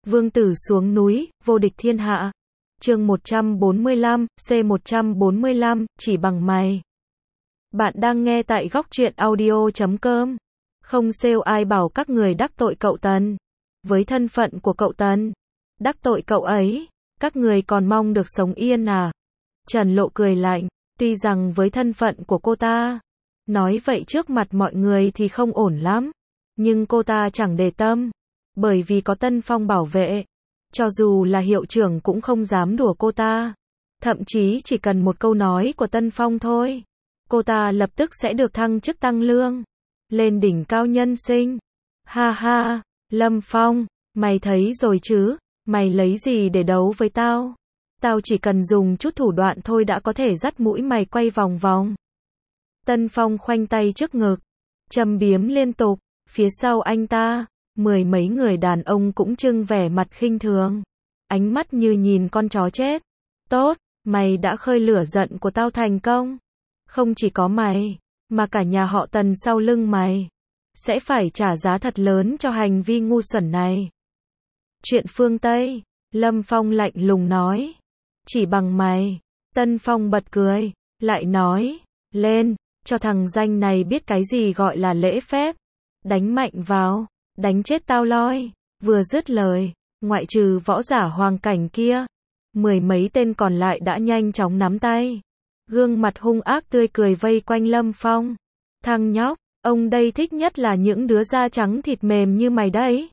Vương tử xuống núi, vô địch thiên hạ. Chương 145, C145, chỉ bằng mày. Bạn đang nghe tại góc truyện audio.com. Không sale ai bảo các người đắc tội cậu Tần. Với thân phận của cậu Tần, đắc tội cậu ấy, các người còn mong được sống yên à? Trần Lộ cười lạnh, tuy rằng với thân phận của cô ta, nói vậy trước mặt mọi người thì không ổn lắm, nhưng cô ta chẳng để tâm, bởi vì có Tân Phong bảo vệ, cho dù là hiệu trưởng cũng không dám đùa cô ta. Thậm chí chỉ cần một câu nói của Tân Phong thôi, cô ta lập tức sẽ được thăng chức tăng lương, lên đỉnh cao nhân sinh. Ha ha, Lâm Phong, mày thấy rồi chứ, mày lấy gì để đấu với tao? Tao chỉ cần dùng chút thủ đoạn thôi đã có thể dắt mũi mày quay vòng vòng. Tân Phong khoanh tay trước ngực, châm biếm liên tục, phía sau anh ta, mười mấy người đàn ông cũng trưng vẻ mặt khinh thường, ánh mắt như nhìn con chó chết. Tốt, mày đã khơi lửa giận của tao thành công. Không chỉ có mày, mà cả nhà họ Tần sau lưng mày sẽ phải trả giá thật lớn cho hành vi ngu xuẩn này. Chuyện phương Tây, Lâm Phong lạnh lùng nói. Chỉ bằng mày. Tân Phong bật cười, lại nói, lên, cho thằng danh này biết cái gì gọi là lễ phép. Đánh mạnh vào, đánh chết tao loi. Vừa dứt lời, ngoại trừ võ giả hoàng cảnh kia, mười mấy tên còn lại đã nhanh chóng nắm tay, gương mặt hung ác tươi cười vây quanh Lâm Phong. Thằng nhóc, ông đây thích nhất là những đứa da trắng thịt mềm như mày đấy.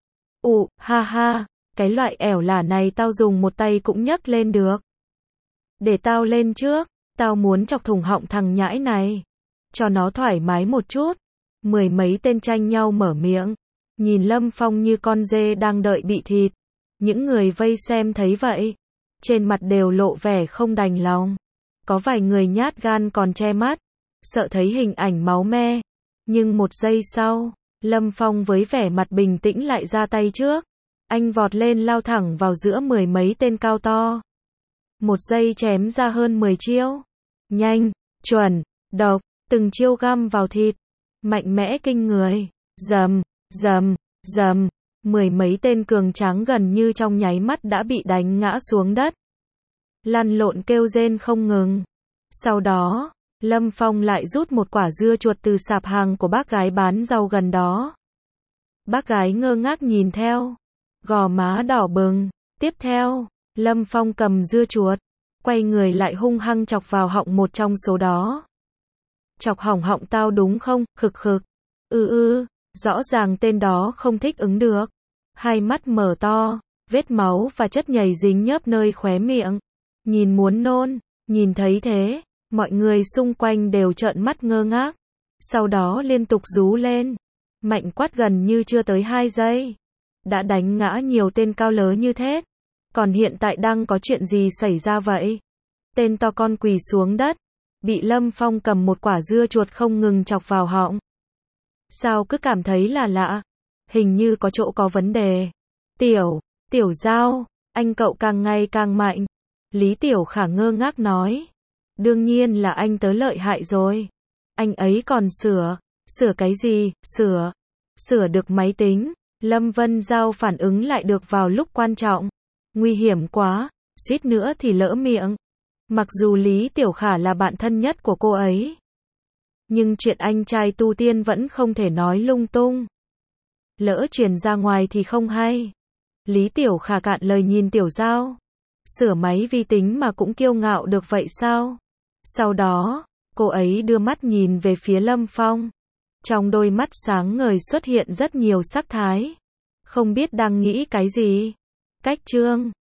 Ha ha, cái loại ẻo lả này tao dùng một tay cũng nhấc lên được. Để tao lên trước, tao muốn chọc thủng họng thằng nhãi này, cho nó thoải mái một chút. Mười mấy tên tranh nhau mở miệng, nhìn Lâm Phong như con dê đang đợi bị thịt. Những người vây xem thấy vậy, trên mặt đều lộ vẻ không đành lòng. Có vài người nhát gan còn che mắt, sợ thấy hình ảnh máu me. Nhưng một giây sau, Lâm Phong với vẻ mặt bình tĩnh lại ra tay trước. Anh vọt lên lao thẳng vào giữa mười mấy tên cao to. Một giây chém ra hơn 10 chiêu. Nhanh, chuẩn, độc, từng chiêu găm vào thịt. Mạnh mẽ kinh người. Rầm, rầm, rầm. Mười mấy tên cường tráng gần như trong nháy mắt đã bị đánh ngã xuống đất, lăn lộn kêu rên không ngừng. Sau đó, Lâm Phong lại rút một quả dưa chuột từ sạp hàng của bác gái bán rau gần đó. Bác gái ngơ ngác nhìn theo, gò má đỏ bừng. Tiếp theo, Lâm Phong cầm dưa chuột, quay người lại hung hăng chọc vào họng một trong số đó. Chọc hỏng họng tao đúng không? Khực khực. Rõ ràng tên đó không thích ứng được. Hai mắt mở to, vết máu và chất nhầy dính nhớp nơi khóe miệng. Nhìn muốn nôn, nhìn thấy thế, mọi người xung quanh đều trợn mắt ngơ ngác. Sau đó liên tục rú lên, mạnh quát gần như chưa tới 2 giây. Đã đánh ngã nhiều tên cao lớn như thế. Còn hiện tại đang có chuyện gì xảy ra vậy? Tên to con quỳ xuống đất, bị Lâm Phong cầm một quả dưa chuột không ngừng chọc vào họng. Sao cứ cảm thấy là lạ? Hình như có chỗ có vấn đề. Tiểu Giao, anh cậu càng ngày càng mạnh. Lý Tiểu Khả ngơ ngác nói. Đương nhiên là anh tớ lợi hại rồi. Anh ấy còn sửa cái gì? Sửa được máy tính. Lâm Vân Giao phản ứng lại được vào lúc quan trọng. Nguy hiểm quá, suýt nữa thì lỡ miệng. Mặc dù Lý Tiểu Khả là bạn thân nhất của cô ấy, nhưng chuyện anh trai tu tiên vẫn không thể nói lung tung. Lỡ truyền ra ngoài thì không hay. Lý Tiểu Khả cạn lời nhìn Tiểu Giao. Sửa máy vi tính mà cũng kiêu ngạo được vậy sao? Sau đó, cô ấy đưa mắt nhìn về phía Lâm Phong. Trong đôi mắt sáng ngời xuất hiện rất nhiều sắc thái. Không biết đang nghĩ cái gì. Cách chương